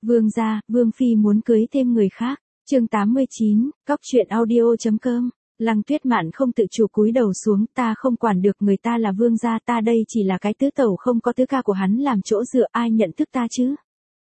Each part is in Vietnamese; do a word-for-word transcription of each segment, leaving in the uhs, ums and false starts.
Vương gia, Vương phi muốn cưới thêm người khác. Chương tám mươi chín, cóc truyện audio.com. Lăng Tuyết Mạn không tự chủ cúi đầu xuống, ta không quản được, người ta là vương gia, ta đây chỉ là cái tứ tẩu không có tứ ca của hắn làm chỗ dựa, ai nhận thức ta chứ?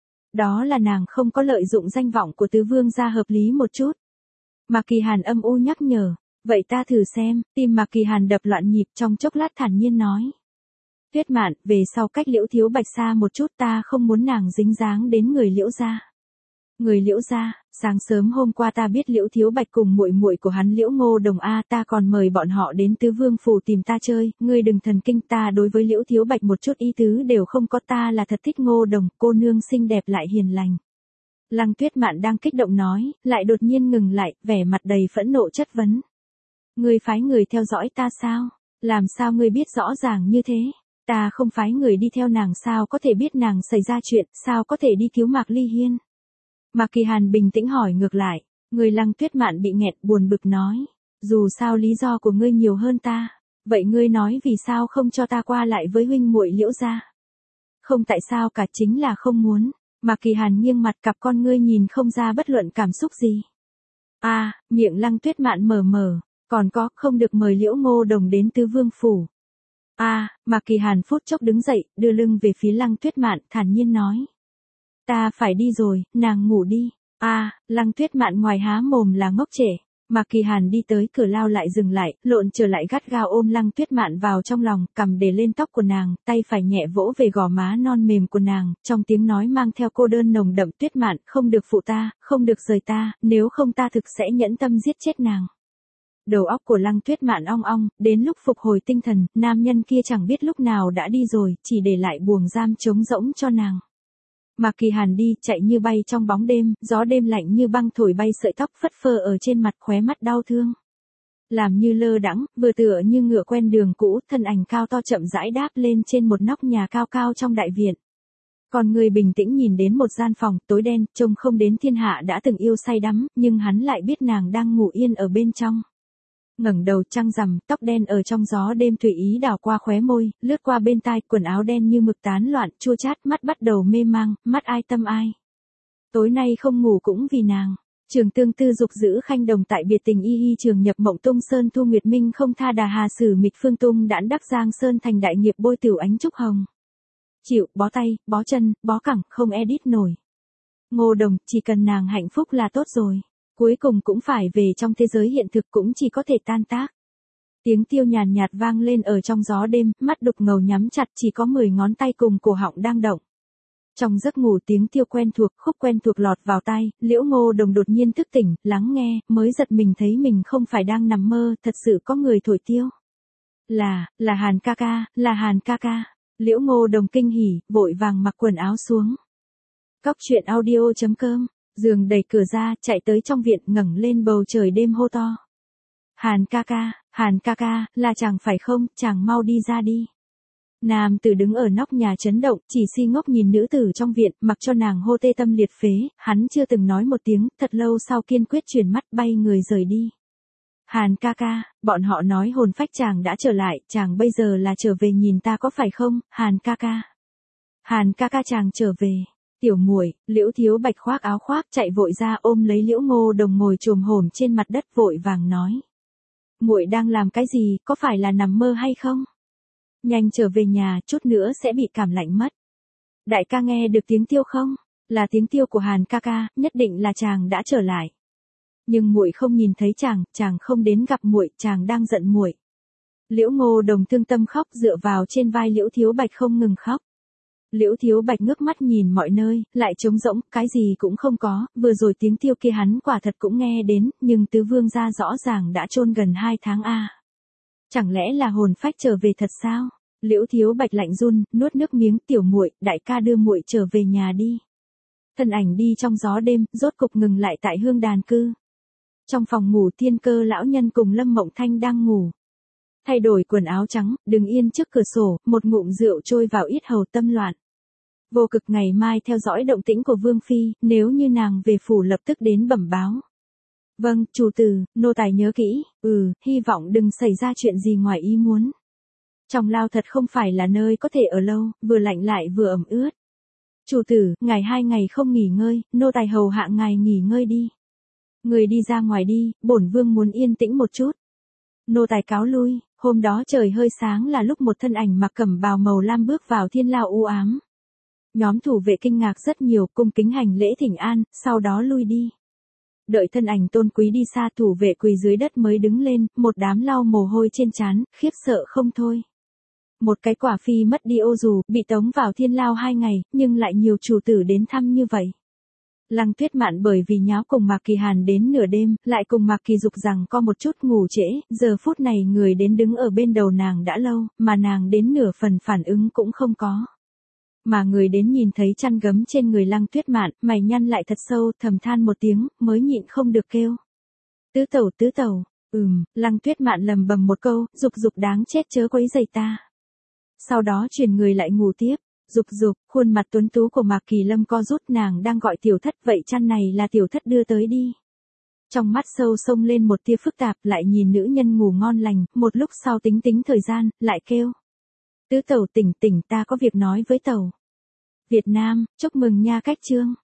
Đó là nàng không có lợi dụng danh vọng của tứ vương gia hợp lý một chút. Mạc Kỳ Hàn âm u nhắc nhở, vậy ta thử xem. Tim Mạc Kỳ Hàn đập loạn nhịp, trong chốc lát thản nhiên nói. Tuyết Mạn, về sau cách Liễu Thiếu Bạch xa một chút, ta không muốn nàng dính dáng đến người Liễu gia. Người Liễu gia? Sáng sớm hôm qua ta biết Liễu Thiếu Bạch cùng muội muội của hắn Liễu Ngô Đồng a, ta còn mời bọn họ đến Tứ Vương phủ tìm ta chơi, ngươi đừng thần kinh, ta đối với Liễu Thiếu Bạch một chút ý tứ đều không có, ta là thật thích Ngô Đồng, cô nương xinh đẹp lại hiền lành. Lăng Tuyết Mạn đang kích động nói, lại đột nhiên ngừng lại, vẻ mặt đầy phẫn nộ chất vấn. Ngươi phái người theo dõi ta sao? Làm sao ngươi biết rõ ràng như thế? Ta không phái người đi theo nàng, sao có thể biết nàng xảy ra chuyện, sao có thể đi cứu Mạc Ly Hiên? Mạc Kỳ Hàn bình tĩnh hỏi ngược lại, người Lăng Tuyết Mạn bị nghẹt, buồn bực nói, dù sao lý do của ngươi nhiều hơn ta, vậy ngươi nói vì sao không cho ta qua lại với huynh muội Liễu gia? Không tại sao cả, chính là không muốn. Mạc Kỳ Hàn nghiêng mặt, cặp con ngươi nhìn không ra bất luận cảm xúc gì. A, à, miệng Lăng Tuyết Mạn mở mở, còn có, không được mời Liễu Ngô Đồng đến Tứ Vương phủ. A, à, Mạc Kỳ Hàn phút chốc đứng dậy, đưa lưng về phía Lăng Tuyết Mạn, thản nhiên nói. Ta phải đi rồi, nàng ngủ đi. A, à, Lăng Tuyết Mạn ngoài há mồm là ngốc trẻ. Mạc Kỳ Hàn đi tới cửa lao lại dừng lại, lộn trở lại gắt gao ôm Lăng Tuyết Mạn vào trong lòng, cầm để lên tóc của nàng, tay phải nhẹ vỗ về gò má non mềm của nàng, trong tiếng nói mang theo cô đơn nồng đậm, Tuyết Mạn, không được phụ ta, không được rời ta, nếu không ta thực sẽ nhẫn tâm giết chết nàng. Đầu óc của Lăng Tuyết Mạn ong ong, đến lúc phục hồi tinh thần, nam nhân kia chẳng biết lúc nào đã đi rồi, chỉ để lại buồng giam trống rỗng cho nàng. Mạc Kỳ Hàn đi, chạy như bay trong bóng đêm, gió đêm lạnh như băng thổi bay sợi tóc phất phơ ở trên mặt, khóe mắt đau thương. Làm như lơ đãng, vừa tựa như ngựa quen đường cũ, thân ảnh cao to chậm rãi đáp lên trên một nóc nhà cao cao trong đại viện. Còn người bình tĩnh nhìn đến một gian phòng, tối đen, trông không đến thiên hạ đã từng yêu say đắm, nhưng hắn lại biết nàng đang ngủ yên ở bên trong. Ngẩng đầu, trăng rằm, tóc đen ở trong gió đêm tùy ý đảo qua khóe môi, lướt qua bên tai, quần áo đen như mực tán loạn, chua chát, mắt bắt đầu mê mang, mắt ai tâm ai. Tối nay không ngủ cũng vì nàng. Trường Tương Tư dục giữ khanh đồng tại biệt tình y y trường nhập mộng tung sơn thu nguyệt minh không tha đà hà sử mịch phương tung đãn đắc giang sơn thành đại nghiệp bôi tiểu ánh trúc hồng. Chịu, bó tay, bó chân, bó cẳng, không edit nổi. Ngô Đồng, chỉ cần nàng hạnh phúc là tốt rồi. Cuối cùng cũng phải về trong thế giới hiện thực, cũng chỉ có thể tan tác. Tiếng tiêu nhàn nhạt vang lên ở trong gió đêm, mắt đục ngầu nhắm chặt, chỉ có mười ngón tay cùng cổ họng đang động. Trong giấc ngủ tiếng tiêu quen thuộc, khúc quen thuộc lọt vào tai, Liễu Ngô Đồng đột nhiên thức tỉnh, lắng nghe, mới giật mình thấy mình không phải đang nằm mơ, thật sự có người thổi tiêu. Là, là Hàn ca ca, là Hàn ca ca. Liễu Ngô Đồng kinh hỉ, vội vàng mặc quần áo xuống. Cóc truyện audio.com. Giường đẩy cửa ra, chạy tới trong viện, ngẩng lên bầu trời đêm hô to. Hàn ca ca, Hàn ca ca, là chàng phải không, chàng mau đi ra đi. Nam tử đứng ở nóc nhà chấn động, chỉ si ngốc nhìn nữ tử trong viện, mặc cho nàng hô tê tâm liệt phế, hắn chưa từng nói một tiếng, thật lâu sau kiên quyết chuyển mắt bay người rời đi. Hàn ca ca, bọn họ nói hồn phách chàng đã trở lại, chàng bây giờ là trở về nhìn ta có phải không, Hàn ca ca. Hàn ca ca chàng trở về. Tiểu muội, Liễu Thiếu Bạch khoác áo khoác chạy vội ra ôm lấy Liễu Ngô Đồng ngồi chồm hổm trên mặt đất vội vàng nói. Muội đang làm cái gì, có phải là nằm mơ hay không? Nhanh trở về nhà, chút nữa sẽ bị cảm lạnh mất. Đại ca nghe được tiếng tiêu không? Là tiếng tiêu của Hàn ca ca, nhất định là chàng đã trở lại. Nhưng muội không nhìn thấy chàng, chàng không đến gặp muội, chàng đang giận muội. Liễu Ngô Đồng thương tâm khóc, dựa vào trên vai Liễu Thiếu Bạch không ngừng khóc. Liễu Thiếu Bạch ngước mắt nhìn mọi nơi, lại trống rỗng, cái gì cũng không có, vừa rồi tiếng tiêu kia hắn quả thật cũng nghe đến, nhưng tứ vương gia rõ ràng đã chôn gần hai tháng a. À. Chẳng lẽ là hồn phách trở về thật sao? Liễu Thiếu Bạch lạnh run, nuốt nước miếng, tiểu muội, đại ca đưa muội trở về nhà đi. Thân ảnh đi trong gió đêm, rốt cục ngừng lại tại hương đàn cư. Trong phòng ngủ Thiên Cơ lão nhân cùng Lâm Mộng Thanh đang ngủ. Thay đổi quần áo trắng, đứng yên trước cửa sổ, một ngụm rượu trôi vào yết hầu tâm loạn. Vô Cực ngày mai theo dõi động tĩnh của Vương Phi, nếu như nàng về phủ lập tức đến bẩm báo. Vâng, chủ tử, nô tài nhớ kỹ, ừ, hy vọng đừng xảy ra chuyện gì ngoài ý muốn. Trong lao thật không phải là nơi có thể ở lâu, vừa lạnh lại vừa ẩm ướt. Chủ tử, ngài hai ngày không nghỉ ngơi, nô tài hầu hạ ngài nghỉ ngơi đi. Người đi ra ngoài đi, bổn vương muốn yên tĩnh một chút. Nô tài cáo lui, hôm đó trời hơi sáng là lúc một thân ảnh mặc cẩm bào màu lam bước vào thiên lao u ám. Nhóm thủ vệ kinh ngạc rất nhiều, cung kính hành lễ thỉnh an, sau đó lui đi. Đợi thân ảnh tôn quý đi xa, thủ vệ quỳ dưới đất mới đứng lên, một đám lau mồ hôi trên trán, khiếp sợ không thôi. Một cái quả phi mất đi ô dù, bị tống vào thiên lao hai ngày, nhưng lại nhiều chủ tử đến thăm như vậy. Lăng Tuyết Mạn bởi vì nháo cùng Mạc Kỳ Hàn đến nửa đêm, lại cùng Mạc Kỳ Dục rằng có một chút ngủ trễ, giờ phút này người đến đứng ở bên đầu nàng đã lâu, mà nàng đến nửa phần phản ứng cũng không có. Mà người đến nhìn thấy chăn gấm trên người Lăng Tuyết Mạn, mày nhăn lại thật sâu, thầm than một tiếng, mới nhịn không được kêu. Tứ tẩu tứ tẩu, ừm, Lăng Tuyết Mạn lầm bầm một câu, Dục Dục đáng chết chớ quấy rầy ta. Sau đó chuyển người lại ngủ tiếp. Dục Dục, khuôn mặt tuấn tú của Mạc Kỳ Lâm co rút, nàng đang gọi tiểu thất, vậy chăn này là tiểu thất đưa tới đi. Trong mắt sâu sông lên một tia phức tạp, lại nhìn nữ nhân ngủ ngon lành, một lúc sau tính tính thời gian, lại kêu. Tứ tẩu tỉnh tỉnh, ta có việc nói với tẩu. Việt Nam, chúc mừng nha cách trương.